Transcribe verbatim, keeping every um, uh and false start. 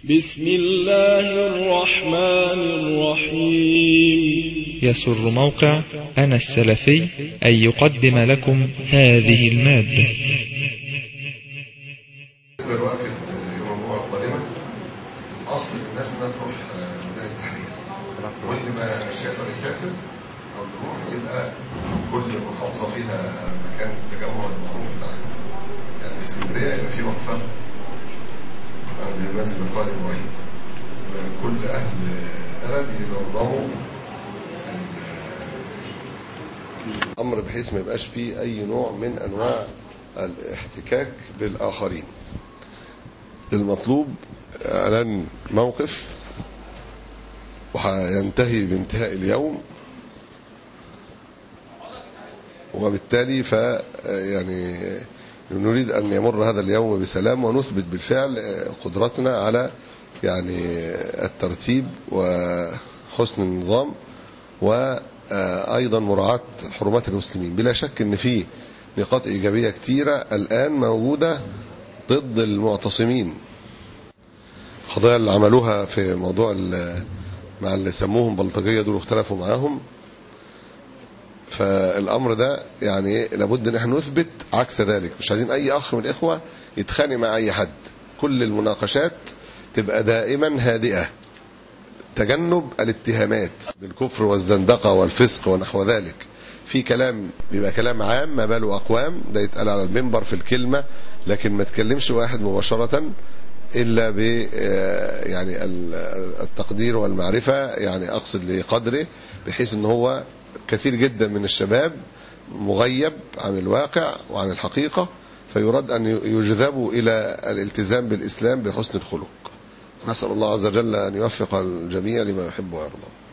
بسم الله الرحمن الرحيم. يسر موقع أنا السلفي أن يقدم لكم هذه المادة. الوقفة يوم الجمعة القادمة أصل الناس إنها تروح ميدان التحرير، واللي ما مش هيقدر يسافر أو يروح يبقى كل محافظة فيها مكان التجمع المعروف بتاعها. يعني في اسكندرية يبقى في وقفة عند مسجد القائد إبراهيم، وكل أهل بلد ينظموا الأمر بحيث ما يبقاش فيه أي نوع من أنواع الاحتكاك بالآخرين. المطلوب إعلان موقف وينتهي بانتهاء اليوم، وبالتالي ف يعني نريد أن يمر هذا اليوم بسلام ونثبت بالفعل قدرتنا على يعني الترتيب وحسن النظام وأيضا مراعاة حرمات المسلمين. بلا شك أن في نقاط إيجابية كتيرة الآن موجودة ضد المعتصمين. القضايا اللي عملوها في موضوع مع اللي سموهم بلطجية دول اختلفوا معاهم، فالأمر ده يعني لابد ان احنا نثبت عكس ذلك. مش عايزين أي أخ من الإخوة يتخانق مع أي حد، كل المناقشات تبقى دائما هادئة، تجنب الاتهامات بالكفر والزندقة والفسق ونحو ذلك. في كلام بيبقى كلام عام ما باله أقوام، ده يتقال على المنبر في الكلمة، لكن ما تكلمش واحد مباشرة إلا ب يعني التقدير والمعرفة، يعني أقصد لقدره، بحيث أنه هو كثير جدا من الشباب مغيب عن الواقع وعن الحقيقة، فيراد أن يجذبوا إلى الالتزام بالإسلام بحسن الخلق. نسأل الله عز وجل أن يوفق الجميع لما يحب ويرضى.